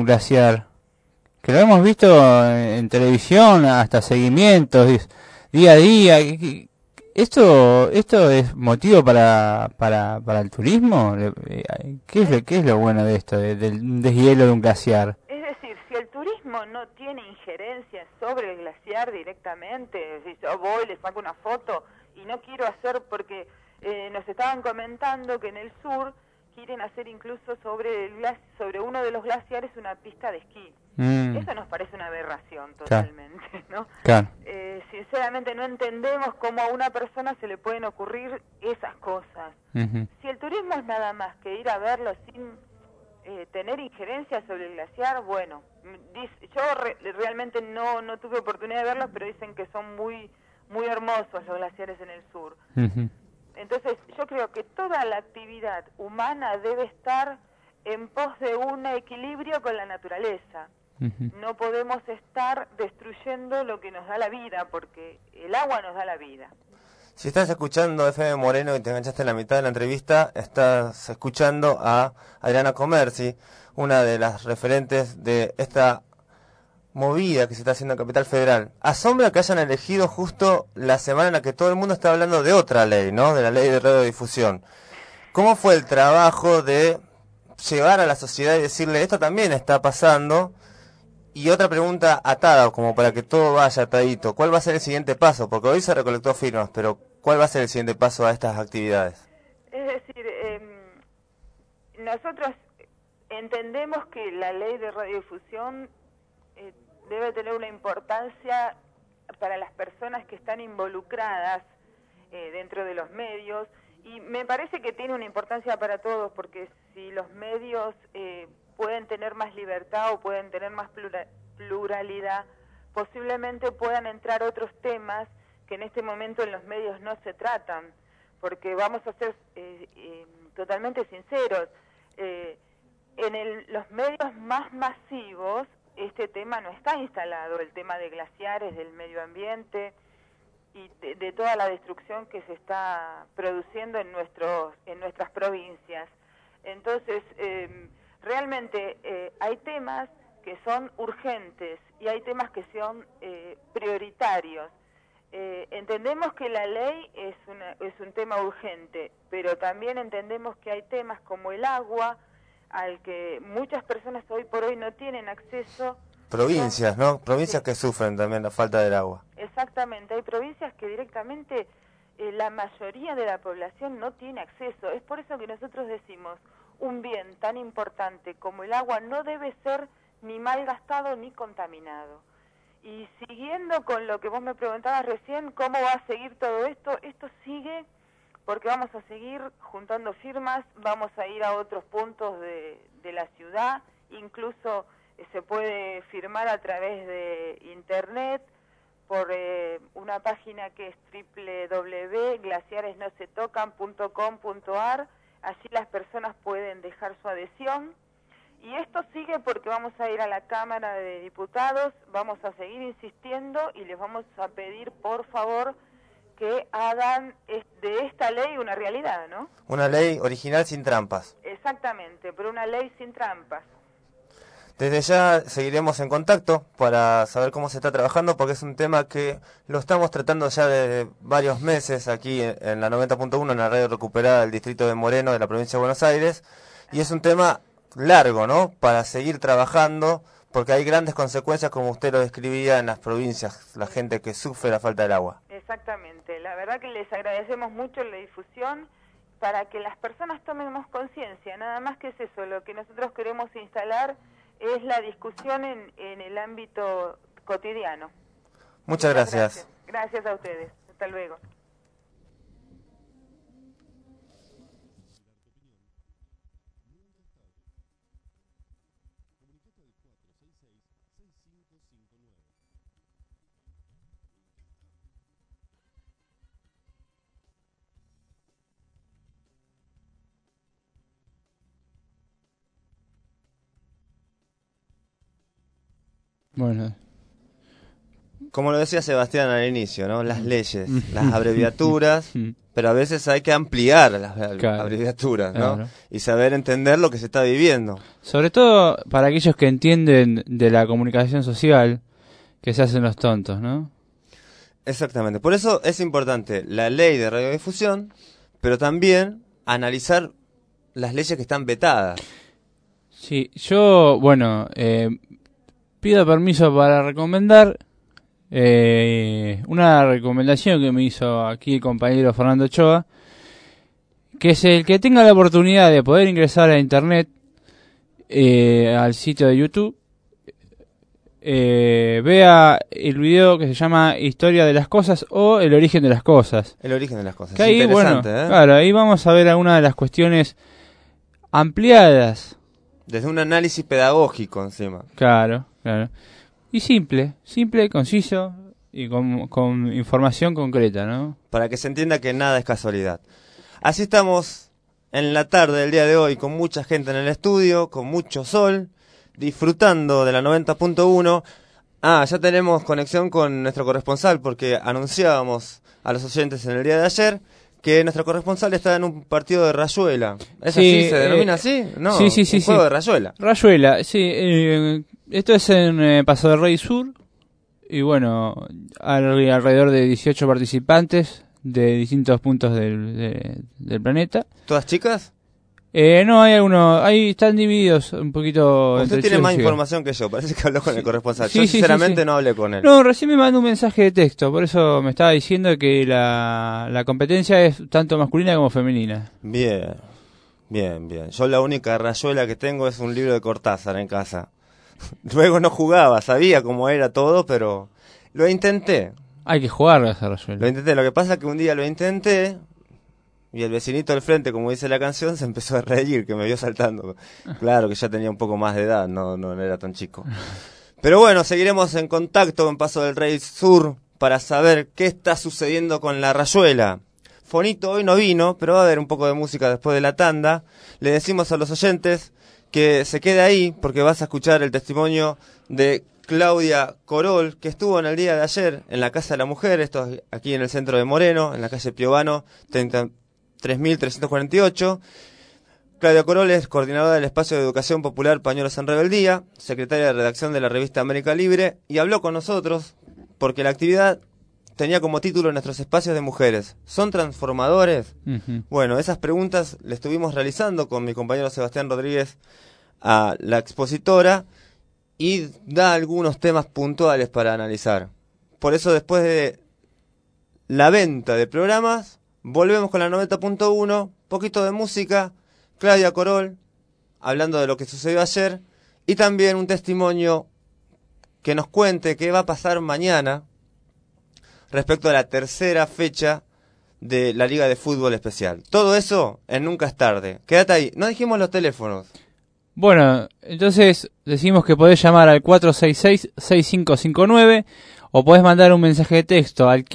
un glaciar? Que lo hemos visto en televisión, hasta seguimientos, día a día. ¿Esto es motivo para el turismo? ¿Qué es lo bueno de esto, del deshielo de un glaciar? Es decir, si el turismo no tiene injerencia sobre el glaciar directamente, si yo voy, le saco una foto y no quiero hacer, porque nos estaban comentando que en el sur quieren hacer incluso sobre uno de los glaciares una pista de esquí. Eso nos parece una aberración totalmente, ¿no? Claro. Sinceramente no entendemos cómo a una persona se le pueden ocurrir esas cosas. Si el turismo es nada más que ir a verlo sin tener injerencia sobre el glaciar, bueno, yo realmente no tuve oportunidad de verlos, pero dicen que son muy hermosos los glaciares en el sur. Entonces yo creo que toda la actividad humana debe estar en pos de un equilibrio con la naturaleza. No podemos estar destruyendo lo que nos da la vida, porque el agua nos da la vida. Si estás escuchando FM Moreno y te enganchaste en la mitad de la entrevista, estás escuchando a Adriana Comerci, una de las referentes de esta movida que se está haciendo en Capital Federal. Asombra que hayan elegido justo la semana en la que todo el mundo está hablando de otra ley, ¿no? De la ley de radiodifusión. ¿Cómo fue el trabajo de llevar a la sociedad y decirle esto también está pasando? Y otra pregunta atada, como para que todo vaya atadito. ¿Cuál va a ser el siguiente paso? Porque hoy se recolectó firmas, pero ¿cuál va a ser el siguiente paso a estas actividades? Es decir, nosotros entendemos que la ley de radiodifusión debe tener una importancia para las personas que están involucradas dentro de los medios, y me parece que tiene una importancia para todos, porque si los medios pueden tener más libertad o pueden tener más pluralidad, posiblemente puedan entrar otros temas que en este momento en los medios no se tratan, porque vamos a ser totalmente sinceros, en los medios más masivos este tema no está instalado, el tema de glaciares, del medio ambiente y de toda la destrucción que se está produciendo en nuestras provincias. Entonces, realmente hay temas que son urgentes y hay temas que son prioritarios. Entendemos que la ley es un tema urgente, pero también entendemos que hay temas como el agua, al que muchas personas hoy por hoy no tienen acceso. Provincias, ¿no? Provincias que sufren también la falta del agua. Exactamente, hay provincias que directamente la mayoría de la población no tiene acceso. Es por eso que nosotros decimos, un bien tan importante como el agua no debe ser ni mal gastado ni contaminado. Y siguiendo con lo que vos me preguntabas recién, ¿cómo va a seguir todo esto? Esto sigue porque vamos a seguir juntando firmas, vamos a ir a otros puntos de la ciudad, incluso se puede firmar a través de internet por una página que es www.glaciaresnosetocan.com.ar. Allí las personas pueden dejar su adhesión. Y esto sigue porque vamos a ir a la Cámara de Diputados, vamos a seguir insistiendo y les vamos a pedir, por favor, que hagan de esta ley una realidad, ¿no? Una ley original sin trampas. Exactamente, pero una ley sin trampas. Desde ya seguiremos en contacto para saber cómo se está trabajando, porque es un tema que lo estamos tratando ya de varios meses aquí en la 90.1, en la radio recuperada del distrito de Moreno, de la provincia de Buenos Aires, y es un tema largo, ¿no?, para seguir trabajando, porque hay grandes consecuencias, como usted lo describía, en las provincias, la gente que sufre la falta del agua. Exactamente, la verdad que les agradecemos mucho la difusión para que las personas tomemos conciencia, nada más que es eso, lo que nosotros queremos instalar es la discusión en el ámbito cotidiano. Muchas gracias. Gracias a ustedes, hasta luego. Bueno, como lo decía Sebastián al inicio, ¿no?, las leyes, las abreviaturas pero a veces hay que ampliar las Claro, abreviaturas, ¿no? claro. Y saber entender lo que se está viviendo. Sobre todo para aquellos que entienden de la comunicación social, que se hacen los tontos, ¿no? Exactamente. Por eso es importante la ley de radiodifusión, pero también analizar las leyes que están vetadas. Sí, yo, bueno, pido permiso para recomendar una recomendación que me hizo aquí el compañero Fernando Ochoa, que es el que tenga la oportunidad de poder ingresar a internet, al sitio de YouTube, vea el video que se llama Historia de las cosas o El origen de las cosas. El origen de las cosas. Que Es ahí, bueno, interesante, ¿eh? claro, ahí vamos a ver algunas de las cuestiones ampliadas. Desde un análisis pedagógico encima. Claro, claro. Y simple, conciso y con información concreta, ¿no? Para que se entienda que nada es casualidad. Así estamos en la tarde del día de hoy con mucha gente en el estudio, con mucho sol, disfrutando de la 90.1. Ah, ya tenemos conexión con nuestro corresponsal porque anunciábamos a los oyentes en el día de ayer que nuestro corresponsal está en un partido de rayuela. ¿Es Sí, así? ¿Se denomina así? No, sí, un juego sí. de rayuela. Rayuela, sí. Esto es en Paso del Rey Sur. Y bueno, alrededor de 18 participantes de distintos puntos del planeta. ¿Todas chicas? No, hay algunos, ahí están divididos un poquito. Usted entre tiene chicos más y chicas. información que yo, parece que habló con el corresponsal. Sí, Yo sí, sinceramente sí. no hablé con él. No, recién me mandó un mensaje de texto, por eso me estaba diciendo que la competencia es tanto masculina como femenina. Bien, bien. Yo la única rayuela que tengo es un libro de Cortázar en casa. Luego no jugaba, sabía cómo era todo, pero lo intenté. Hay que jugar a esa rayuela. Lo que pasa es que un día lo intenté y el vecinito del frente, como dice la canción, se empezó a reír, que me vio saltando. Claro que ya tenía un poco más de edad, no era tan chico. Pero bueno, seguiremos en contacto en Paso del Rey Sur para saber qué está sucediendo con la rayuela. Fonito hoy no vino, pero va a haber un poco de música después de la tanda. Le decimos a los oyentes que se quede ahí porque vas a escuchar el testimonio de Claudia Corol, que estuvo en el día de ayer en la Casa de la Mujer, esto es aquí en el centro de Moreno, en la calle Piovano, 3348. Claudia Corol es coordinadora del Espacio de Educación Popular Pañuelos en Rebeldía, secretaria de redacción de la revista América Libre, y habló con nosotros porque la actividad tenía como título Nuestros espacios de mujeres. ¿Son transformadores? Ujú. Bueno, esas preguntas le estuvimos realizando con mi compañero Sebastián Rodríguez a la expositora y da algunos temas puntuales para analizar. Por eso después de la venta de programas, volvemos con la 90.1, poquito de música, Claudia Corol, hablando de lo que sucedió ayer, y también un testimonio que nos cuente qué va a pasar mañana respecto a la tercera fecha de la Liga de Fútbol Especial. Todo eso en Nunca es Tarde. Quédate ahí. No dijimos los teléfonos. Bueno, entonces decimos que podés llamar al 466-6559 o podés mandar un mensaje de texto al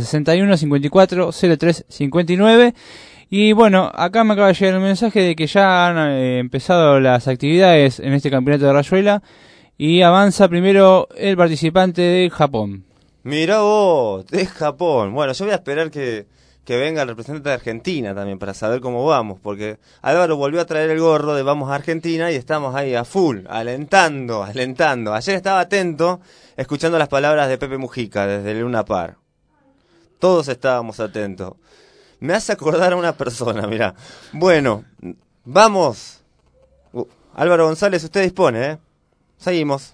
1561-5403-59. Y bueno, acá me acaba de llegar el mensaje de que ya han empezado las actividades en este campeonato de rayuela y avanza primero el participante de Japón. Mirá vos, de Japón. Bueno, yo voy a esperar que venga el representante de Argentina también para saber cómo vamos, porque Álvaro volvió a traer el gorro de Vamos a Argentina y estamos ahí a full, alentando. Ayer estaba atento, escuchando las palabras de Pepe Mujica desde el Luna Par. Todos estábamos atentos. Me hace acordar a una persona, mirá. Bueno, vamos. Álvaro González, usted dispone, ¿eh? Seguimos.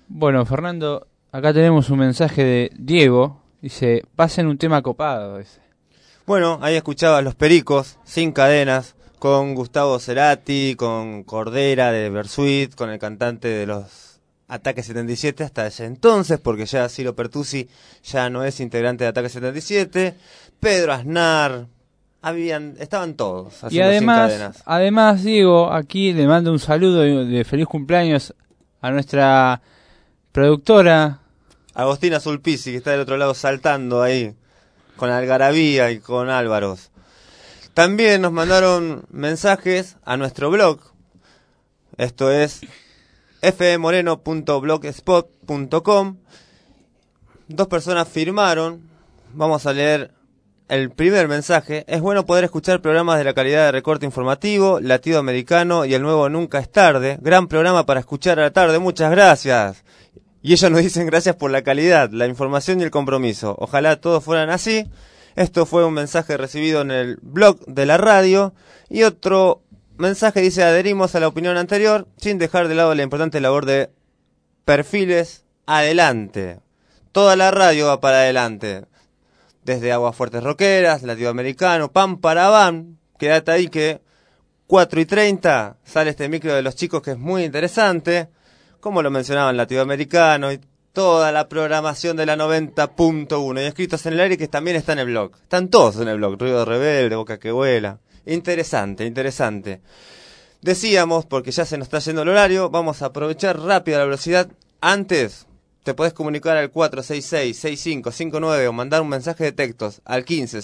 Bueno, Fernando, acá tenemos un mensaje de Diego. Dice, pasen un tema copado. Dice. Bueno, ahí escuchabas Los Pericos, Sin Cadenas, con Gustavo Cerati, con Cordera de Bersuit, con el cantante de los Ataque 77 hasta ese entonces, porque ya Ciro Pertusi ya no es integrante de Ataque 77, Pedro Aznar, estaban todos Y haciendo Sin Cadenas. además, Diego, aquí le mando un saludo de feliz cumpleaños a nuestra productora. Agostina Sulpici, que está del otro lado saltando ahí, con Algarabía y con Álvaros. También nos mandaron mensajes a nuestro blog. Esto es fmoreno.blogspot.com. Dos personas firmaron. Vamos a leer el primer mensaje. Es bueno poder escuchar programas de la calidad de Recorte Informativo, Latido Americano y el nuevo Nunca es Tarde. Gran programa para escuchar a la tarde. Muchas gracias. Y ellos nos dicen gracias por la calidad, la información y el compromiso. Ojalá todos fueran así. Esto fue un mensaje recibido en el blog de la radio. Y otro mensaje dice: adherimos a la opinión anterior sin dejar de lado la importante labor de perfiles adelante. Toda la radio va para adelante. Desde Aguafuertes Roqueras, Latinoamericano, Pam para Van. Quédate ahí que 4:30 sale este micro de los chicos que es muy interesante. Como lo mencionaban, Latinoamericano y toda la programación de la 90.1 y escritos en el aire que también está en el blog. Están todos en el blog, Ruido Rebelde, Boca que Vuela. Interesante, interesante. Decíamos, porque ya se nos está yendo el horario, vamos a aprovechar rápido la velocidad. Antes, te podés comunicar al 466-6559 o mandar un mensaje de textos al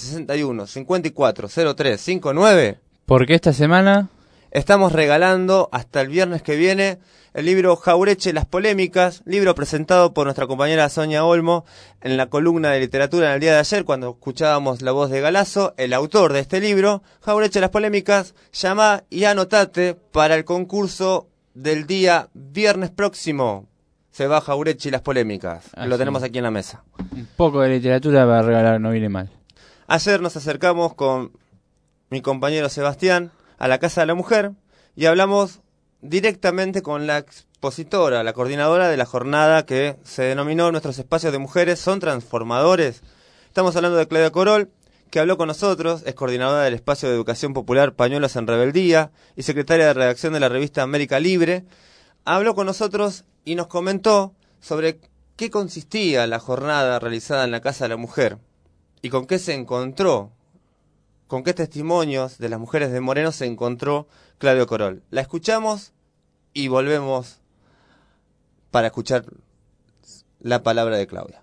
1561-540359. Porque esta semana Estamos regalando hasta el viernes que viene el libro Jaureche, las polémicas, libro presentado por nuestra compañera Sonia Olmo en la columna de literatura en el día de ayer, cuando escuchábamos la voz de Galazo, el autor de este libro. Jaureche, las polémicas, llama y anotate para el concurso del día viernes próximo. Se va Jaureche y las polémicas, que lo tenemos aquí en la mesa. un poco de literatura para regalar no viene mal. Ayer nos acercamos con mi compañero Sebastián a la Casa de la Mujer y hablamos directamente con la expositora, la coordinadora de la jornada que se denominó Nuestros Espacios de Mujeres son Transformadores. Estamos hablando de Claudia Corol, que habló con nosotros, es coordinadora del Espacio de Educación Popular Pañuelos en Rebeldía y secretaria de redacción de la revista América Libre. Habló con nosotros y nos comentó sobre qué consistía la jornada realizada en la Casa de la Mujer y con qué se encontró, con qué testimonios de las mujeres de Moreno se encontró Claudio Corol. La escuchamos y volvemos para escuchar la palabra de Claudia.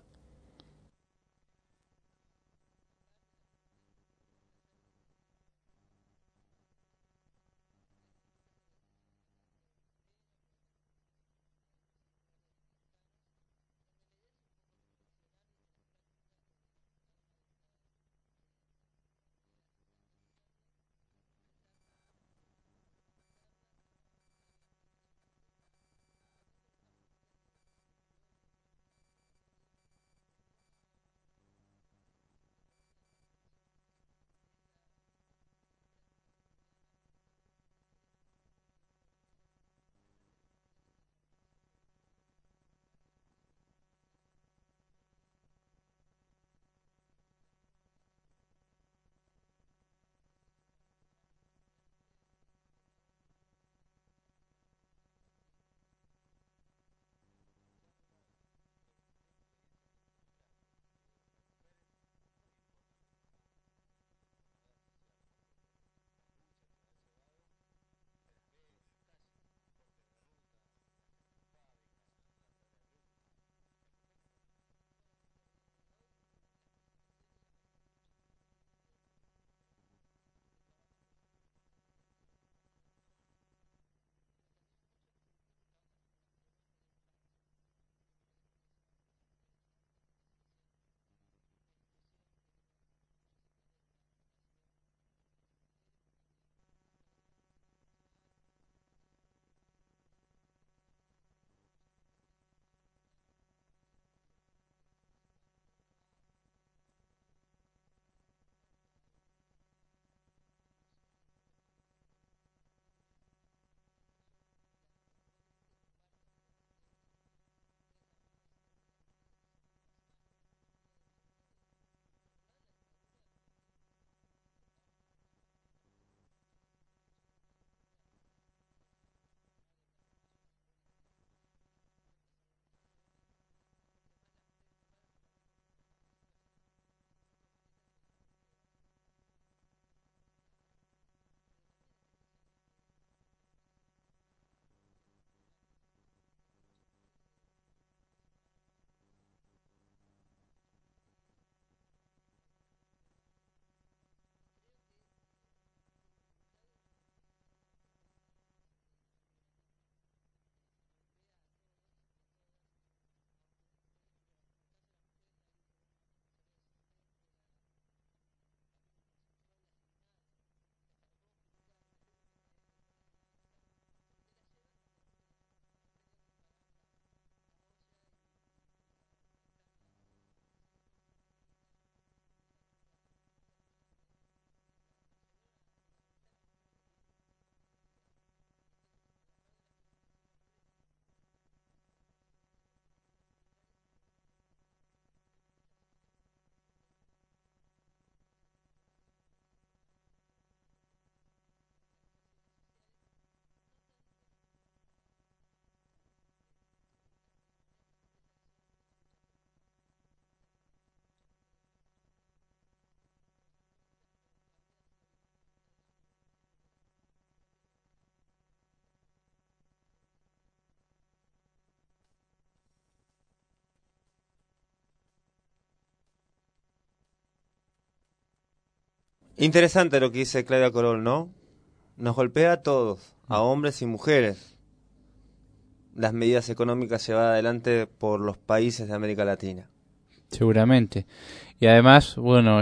Interesante lo que dice Claudia Corol, ¿no? Nos golpea a todos, a hombres y mujeres, las medidas económicas llevadas adelante por los países de América Latina. Seguramente. Y además, bueno,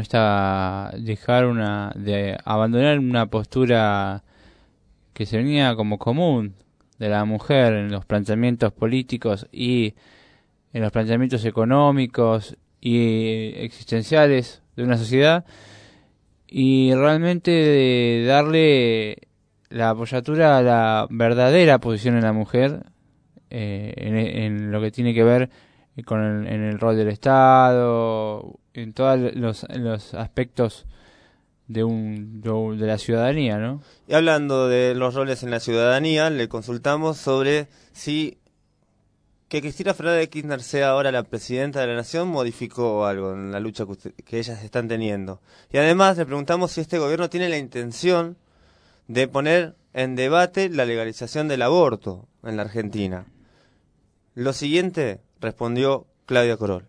de abandonar una postura que se venía como común de la mujer en los planteamientos políticos y en los planteamientos económicos y existenciales de una sociedad, y realmente de darle la apoyatura a la verdadera posición en la mujer, en lo que tiene que ver en el rol del Estado, en todos los aspectos de la ciudadanía, ¿no? Y hablando de los roles en la ciudadanía, le consultamos sobre si que Cristina Fernández de Kirchner sea ahora la presidenta de la Nación modificó algo en la lucha que ellas están teniendo. Y además le preguntamos si este gobierno tiene la intención de poner en debate la legalización del aborto en la Argentina. Lo siguiente respondió Claudia Corol.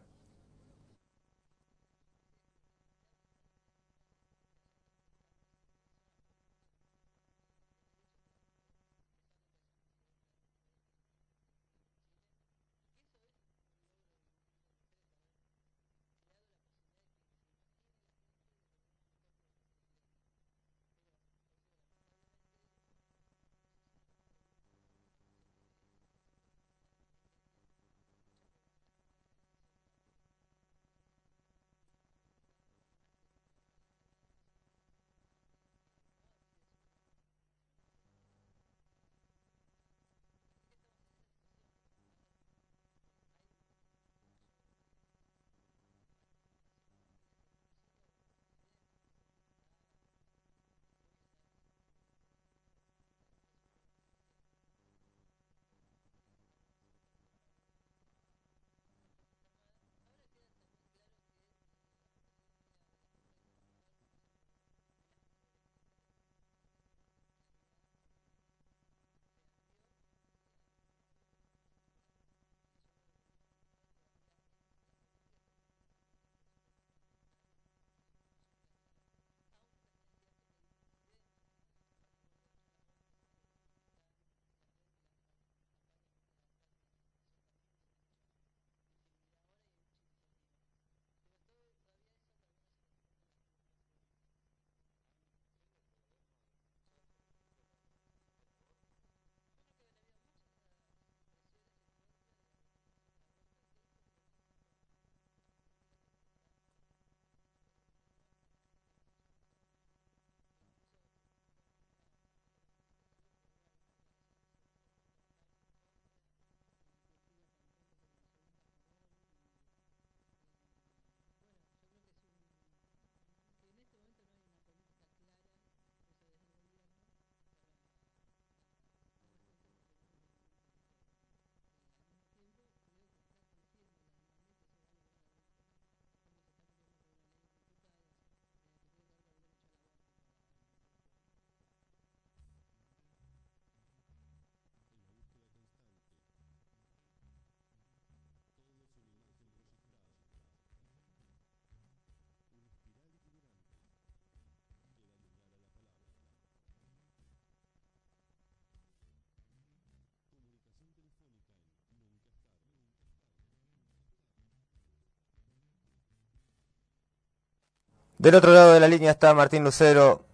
Del otro lado de la línea está Martín Lucero,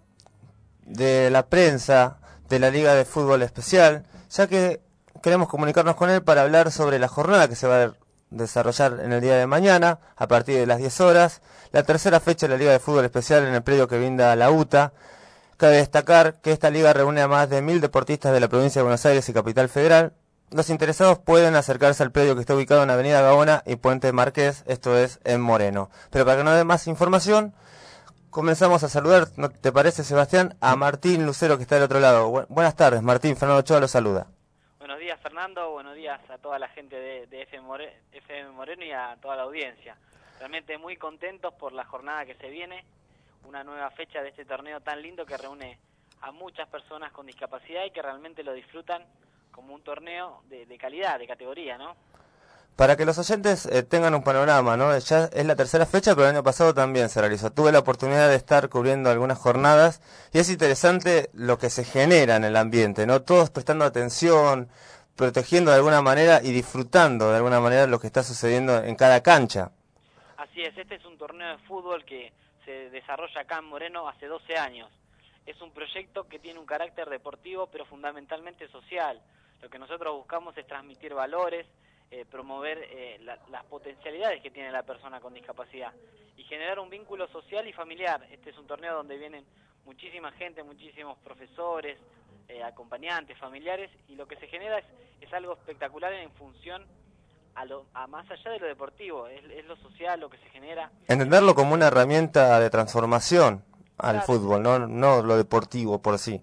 de la prensa de la Liga de Fútbol Especial, ya que queremos comunicarnos con él para hablar sobre la jornada que se va a desarrollar en el día de mañana, a partir de las 10 horas, la tercera fecha de la Liga de Fútbol Especial en el predio que brinda la UTA. Cabe destacar que esta liga reúne a más de 1000 deportistas de la provincia de Buenos Aires y Capital Federal. Los interesados pueden acercarse al predio que está ubicado en Avenida Gaona y Puente Marqués, esto es en Moreno. Pero para que nos dé más información, comenzamos a saludar, ¿no te parece, Sebastián? A Martín Lucero, que está del otro lado. Buenas tardes, Martín. Fernando Ochoa lo saluda. Buenos días, Fernando. Buenos días a toda la gente de FM Moreno y a toda la audiencia. Realmente muy contentos por la jornada que se viene, una nueva fecha de este torneo tan lindo que reúne a muchas personas con discapacidad y que realmente lo disfrutan como un torneo de calidad, de categoría, ¿no? Para que los oyentes tengan un panorama, ¿no? Ya es la tercera fecha, pero el año pasado también se realizó. Tuve la oportunidad de estar cubriendo algunas jornadas y es interesante lo que se genera en el ambiente, ¿no? Todos prestando atención, protegiendo de alguna manera y disfrutando de alguna manera lo que está sucediendo en cada cancha. Así es, este es un torneo de fútbol que se desarrolla acá en Moreno hace 12 años. Es un proyecto que tiene un carácter deportivo, pero fundamentalmente social. Lo que nosotros buscamos es transmitir valores, promover las potencialidades que tiene la persona con discapacidad y generar un vínculo social y familiar. Este es un torneo donde vienen muchísima gente, muchísimos profesores, acompañantes, familiares, y lo que se genera es algo espectacular en función a más allá de lo deportivo, es lo social lo que se genera. Entenderlo como una herramienta de transformación al Claro, fútbol, no lo deportivo por sí.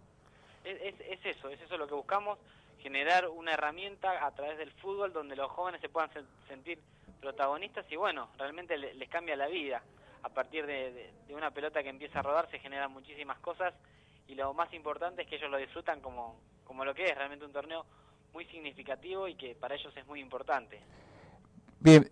Es eso lo que buscamos, generar una herramienta a través del fútbol donde los jóvenes se puedan sentir protagonistas y bueno, realmente les cambia la vida. A partir de una pelota que empieza a rodar se generan muchísimas cosas y lo más importante es que ellos lo disfrutan como lo que es realmente un torneo muy significativo y que para ellos es muy importante. Bien,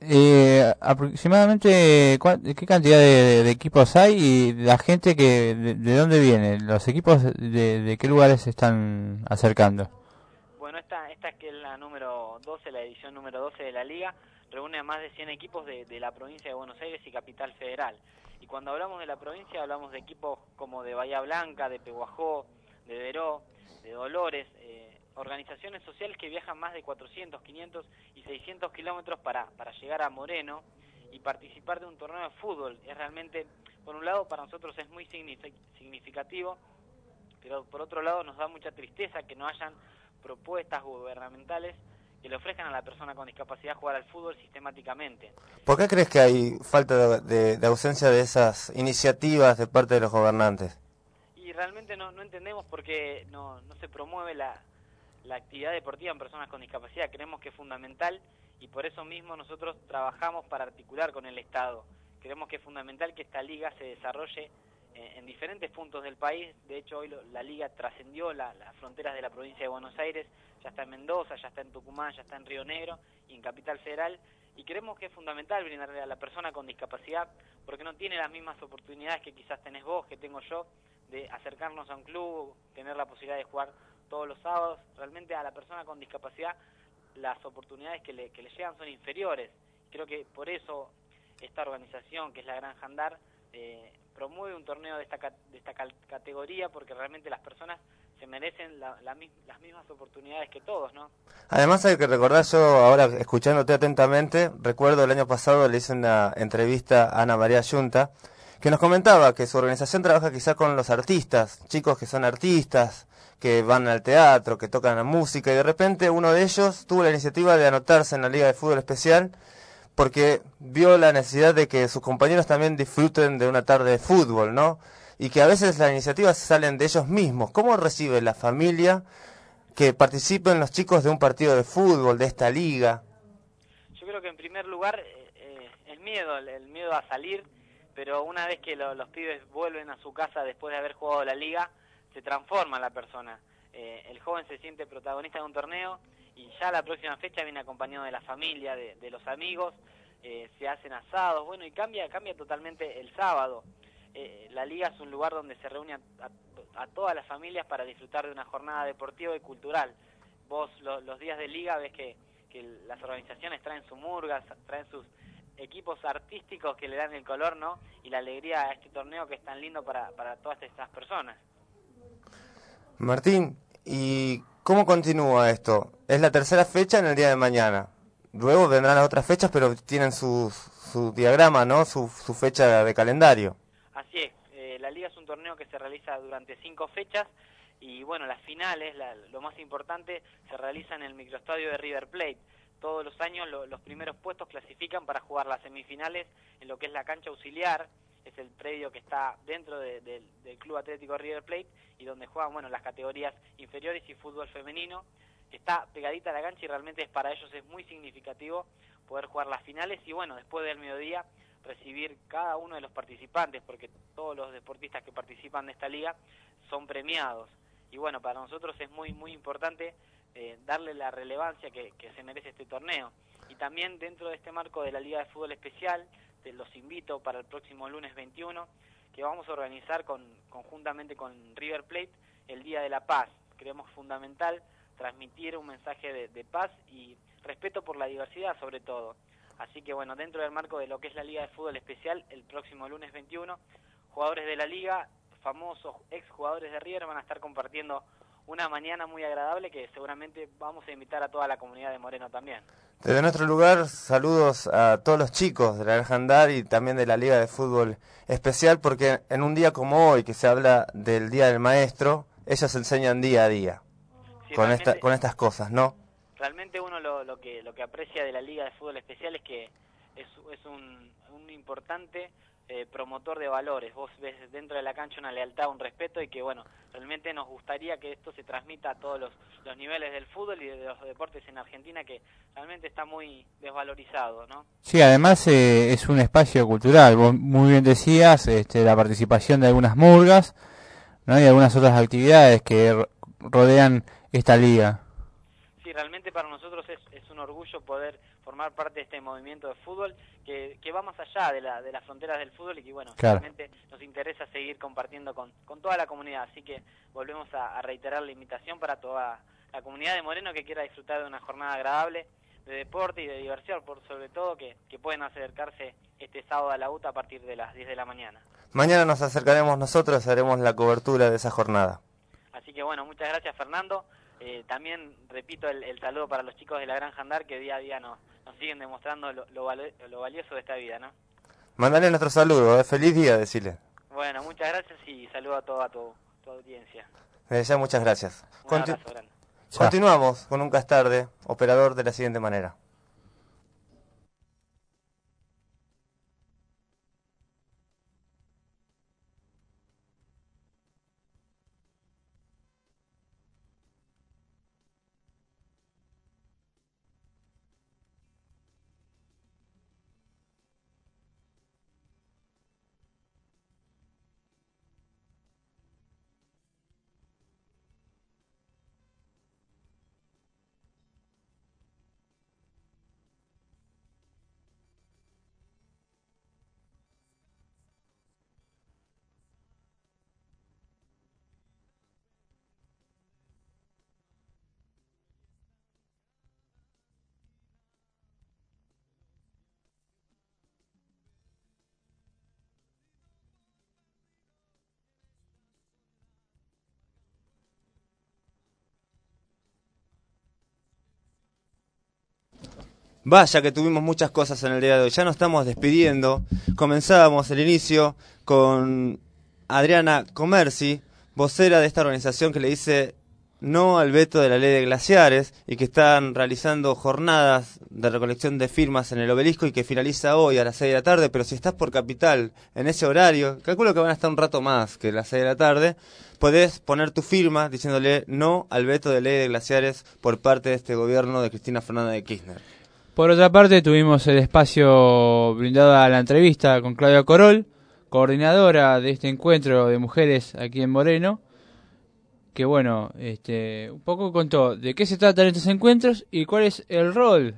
aproximadamente, ¿qué cantidad de equipos hay y la gente de dónde viene? ¿Los equipos de qué lugares se están acercando? Bueno, esta que es la número 12, la edición número 12 de la Liga, reúne a más de 100 equipos de la provincia de Buenos Aires y Capital Federal. Y cuando hablamos de la provincia, hablamos de equipos como de Bahía Blanca, de Pehuajó, de Veró, de Dolores, organizaciones sociales que viajan más de 400, 500 y 600 kilómetros para llegar a Moreno y participar de un torneo de fútbol. Es realmente, por un lado, para nosotros es muy significativo, pero por otro lado nos da mucha tristeza que no hayan propuestas gubernamentales que le ofrezcan a la persona con discapacidad jugar al fútbol sistemáticamente. ¿Por qué crees que hay falta de ausencia de esas iniciativas de parte de los gobernantes? Y realmente no entendemos por qué no se promueve la actividad deportiva en personas con discapacidad. Creemos que es fundamental y por eso mismo nosotros trabajamos para articular con el Estado. Creemos que es fundamental que esta liga se desarrolle en diferentes puntos del país. De hecho, hoy la liga trascendió las fronteras de la provincia de Buenos Aires, ya está en Mendoza, ya está en Tucumán, ya está en Río Negro y en Capital Federal, y creemos que es fundamental brindarle a la persona con discapacidad, porque no tiene las mismas oportunidades que quizás tenés vos, que tengo yo, de acercarnos a un club, tener la posibilidad de jugar todos los sábados. Realmente a la persona con discapacidad las oportunidades que le llegan son inferiores. Creo que por eso esta organización, que es la Granja Andar, promueve un torneo de esta categoría, porque realmente las personas se merecen las mismas oportunidades que todos, ¿no? Además hay que recordar, yo ahora escuchándote atentamente, recuerdo el año pasado le hice una entrevista a Ana María Yunta, que nos comentaba que su organización trabaja quizá con los artistas, chicos que son artistas, que van al teatro, que tocan la música, y de repente uno de ellos tuvo la iniciativa de anotarse en la Liga de Fútbol Especial, porque vio la necesidad de que sus compañeros también disfruten de una tarde de fútbol, ¿no? Y que a veces las iniciativas salen de ellos mismos. ¿Cómo recibe la familia que participen los chicos de un partido de fútbol, de esta liga? Yo creo que en primer lugar el miedo a salir, pero una vez que los pibes vuelven a su casa después de haber jugado la liga, se transforma la persona. El joven se siente protagonista de un torneo y ya la próxima fecha viene acompañado de la familia, de los amigos, se hacen asados, bueno, y cambia totalmente el sábado. La liga es un lugar donde se reúne a todas las familias para disfrutar de una jornada deportiva y cultural. Vos los días de liga ves que las organizaciones traen su murgas, traen sus equipos artísticos que le dan el color, ¿no? Y la alegría a este torneo que es tan lindo para todas estas personas. Martín, ¿y cómo continúa esto? Es la tercera fecha en el día de mañana. Luego vendrán las otras fechas, pero tienen su diagrama, ¿no? Su fecha de calendario. Así es, la liga es un torneo que se realiza durante 5 fechas y bueno, las finales, lo más importante, se realiza en el microestadio de River Plate. Todos los años los primeros puestos clasifican para jugar las semifinales en lo que es la cancha auxiliar, es el predio que está dentro del Club Atlético River Plate y donde juegan bueno las categorías inferiores y fútbol femenino. Está pegadita a la cancha y realmente para ellos es muy significativo poder jugar las finales y bueno, después del mediodía recibir cada uno de los participantes, porque todos los deportistas que participan de esta liga son premiados. Y bueno, para nosotros es muy importante darle la relevancia que se merece este torneo. Y también dentro de este marco de la Liga de Fútbol Especial, los invito para el próximo lunes 21, que vamos a organizar conjuntamente con River Plate el Día de la Paz. Creemos fundamental transmitir un mensaje de paz y respeto por la diversidad sobre todo. Así que bueno, dentro del marco de lo que es la Liga de Fútbol Especial, el próximo lunes 21, jugadores de la Liga, famosos exjugadores de River van a estar compartiendo una mañana muy agradable que seguramente vamos a invitar a toda la comunidad de Moreno también. Desde nuestro lugar, saludos a todos los chicos de la Hermandad y también de la Liga de Fútbol Especial, porque en un día como hoy, que se habla del Día del Maestro, ellos enseñan día a día Sí, con estas cosas, ¿no? Realmente uno lo que aprecia de la Liga de Fútbol Especial es que es un importante promotor de valores. Vos ves dentro de la cancha una lealtad, un respeto, y que bueno, realmente nos gustaría que esto se transmita a todos los niveles del fútbol y de los deportes en Argentina, que realmente está muy desvalorizado, ¿no? Sí, además es un espacio cultural. Vos muy bien decías, la participación de algunas murgas, ¿no? Y algunas otras actividades que rodean esta liga. Sí, realmente para nosotros es un orgullo poder formar parte de este movimiento de fútbol que va más allá de las fronteras del fútbol y que bueno, claro, realmente nos interesa seguir compartiendo con toda la comunidad. Así que volvemos a reiterar la invitación para toda la comunidad de Moreno que quiera disfrutar de una jornada agradable de deporte y de diversión, por sobre todo que pueden acercarse este sábado a la UTA a partir de las 10 de la mañana. Mañana nos acercaremos nosotros, haremos la cobertura de esa jornada. Así que bueno, muchas gracias, Fernando. También repito el saludo para los chicos de la Granja Andar que día a día nos siguen demostrando lo valioso de esta vida, ¿no? Mandale nuestro saludo, feliz día, decirle. Bueno, muchas gracias y saludo a toda tu audiencia. Desde ya muchas gracias. Un abrazo grande. Continuamos con un Castarde, operador de la siguiente manera. Vaya que tuvimos muchas cosas en el día de hoy. Ya nos estamos despidiendo. Comenzábamos el inicio con Adriana Comerci, vocera de esta organización que le dice no al veto de la ley de glaciares y que están realizando jornadas de recolección de firmas en el Obelisco y que finaliza hoy a las 6 de la tarde. Pero si estás por Capital en ese horario, calculo que van a estar un rato más que las 6 de la tarde, podés poner tu firma diciéndole no al veto de ley de glaciares por parte de este gobierno de Cristina Fernández de Kirchner. Por otra parte, tuvimos el espacio brindado a la entrevista con Claudia Corol, coordinadora de este encuentro de mujeres aquí en Moreno, que bueno, un poco contó de qué se tratan estos encuentros y cuál es el rol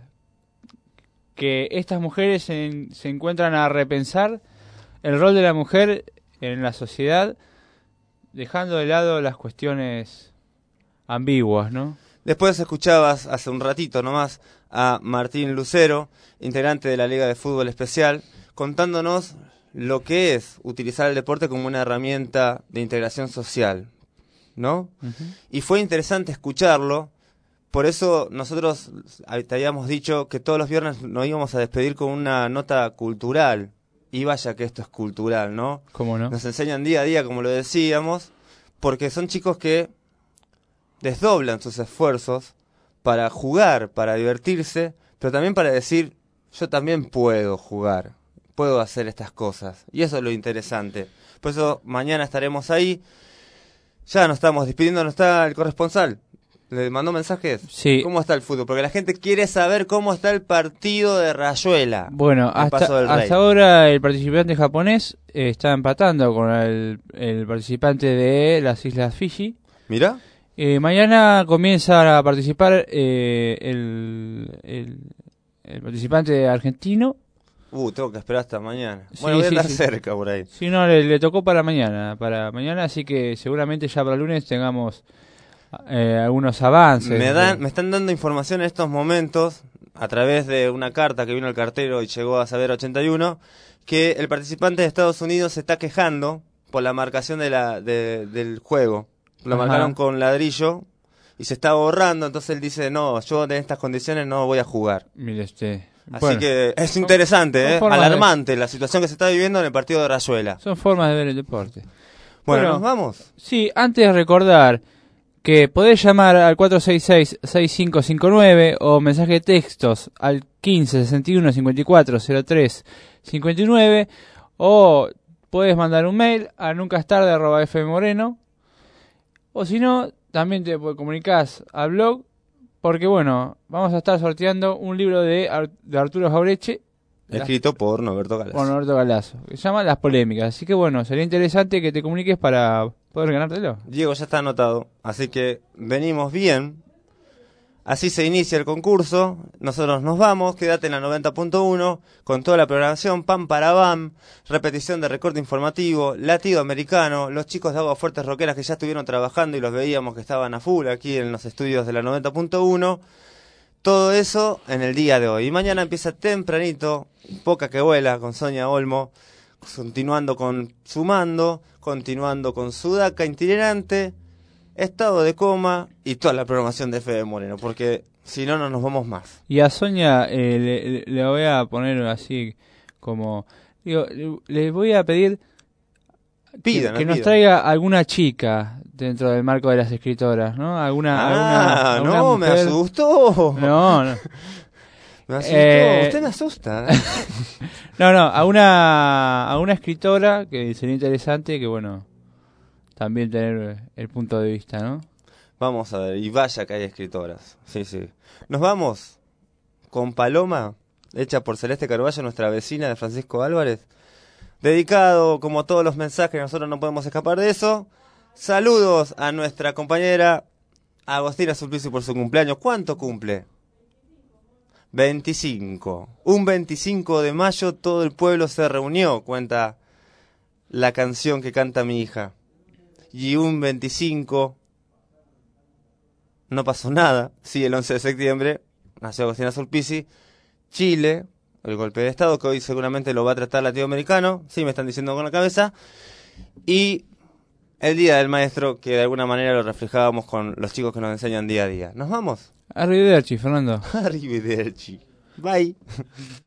que estas mujeres se encuentran a repensar, el rol de la mujer en la sociedad, dejando de lado las cuestiones ambiguas, ¿no? Después escuchabas hace un ratito nomás a Martín Lucero, integrante de la Liga de Fútbol Especial, contándonos lo que es utilizar el deporte como una herramienta de integración social, ¿no? Uh-huh. Y fue interesante escucharlo, por eso nosotros te habíamos dicho que todos los viernes nos íbamos a despedir con una nota cultural, y vaya que esto es cultural, ¿no? ¿Cómo no? Nos enseñan día a día, como lo decíamos, porque son chicos que desdoblan sus esfuerzos para jugar, para divertirse, pero también para decir, yo también puedo jugar, puedo hacer estas cosas. Y eso es lo interesante. Por eso mañana estaremos ahí. Ya nos estamos despidiendo, ¿no está el corresponsal? ¿Le mandó mensajes? Sí. ¿Cómo está el fútbol? Porque la gente quiere saber cómo está el partido de Rayuela. Bueno, hasta ahora el participante japonés está empatando con el participante de las Islas Fiji. ¿Mira? Mañana comienza a participar el el participante argentino. Tengo que esperar hasta mañana. Sí, Bueno, voy a sí, andar sí. cerca por ahí. Sí, no, le tocó para mañana, así que seguramente ya para el lunes tengamos algunos avances. Me están dando información en estos momentos, a través de una carta que vino el cartero y llegó a saber 81, que el participante de Estados Unidos se está quejando por la marcación del juego. Lo Ajá. marcaron con ladrillo y se está borrando, entonces él dice, no, yo en estas condiciones no voy a jugar. Mire usted. Así Bueno, que es interesante, son formas alarmante la situación que se está viviendo en el partido de Rayuela. son formas de ver el deporte. Bueno, ¿nos vamos? Sí, antes de recordar que podés llamar al 466-6559 o mensaje de textos al 1561-5403-59 o podés mandar un mail a nuncastarde@fmmoreno o si no, también te comunicás al blog porque bueno, vamos a estar sorteando un libro de Arturo Jaureche Escrito por Norberto Galasso. con Norberto Galasso, que se llama Las Polémicas. Así que bueno, sería interesante que te comuniques para poder ganártelo. Diego, ya está anotado, así que venimos bien. Así se inicia el concurso, nosotros nos vamos, quédate en la 90.1 con toda la programación, pam para bam, repetición de recorte informativo, latido americano, los chicos de Aguas Fuertes Rockeras que ya estuvieron trabajando y los veíamos que estaban a full aquí en los estudios de la 90.1, todo eso en el día de hoy. Y mañana empieza tempranito, Poca que Vuela con Sonia Olmo, continuando con Sumando, continuando con Sudaca itinerante, Estado de Coma y toda la programación de FM Moreno, porque si no, no nos vamos más. Y a Sonia le voy a poner así como... Digo, le voy a pedir que nos traiga alguna chica dentro del marco de las escritoras, ¿no? Alguna no, me mujer. asustó. No. Me asustó, usted me asusta. No, a una escritora que sería interesante que, bueno, también tener el punto de vista, ¿no? Vamos a ver, y vaya que hay escritoras. Sí. Nos vamos con Paloma, hecha por Celeste Carballo, nuestra vecina de Francisco Álvarez. Dedicado, como todos los mensajes, nosotros no podemos escapar de eso. Saludos a nuestra compañera Agostina Sulpici por su cumpleaños. ¿Cuánto cumple? 25. Un 25 de mayo todo el pueblo se reunió, cuenta la canción que canta mi hija. Y un 25 no pasó nada. Sí, el 11 de septiembre nació Agostina Sulpici. Chile, el golpe de Estado, que hoy seguramente lo va a tratar latinoamericano. Sí, me están diciendo con la cabeza. Y el Día del Maestro, que de alguna manera lo reflejábamos con los chicos que nos enseñan día a día. ¿Nos vamos? Arrivederci, Fernando. Arrivederci. Bye.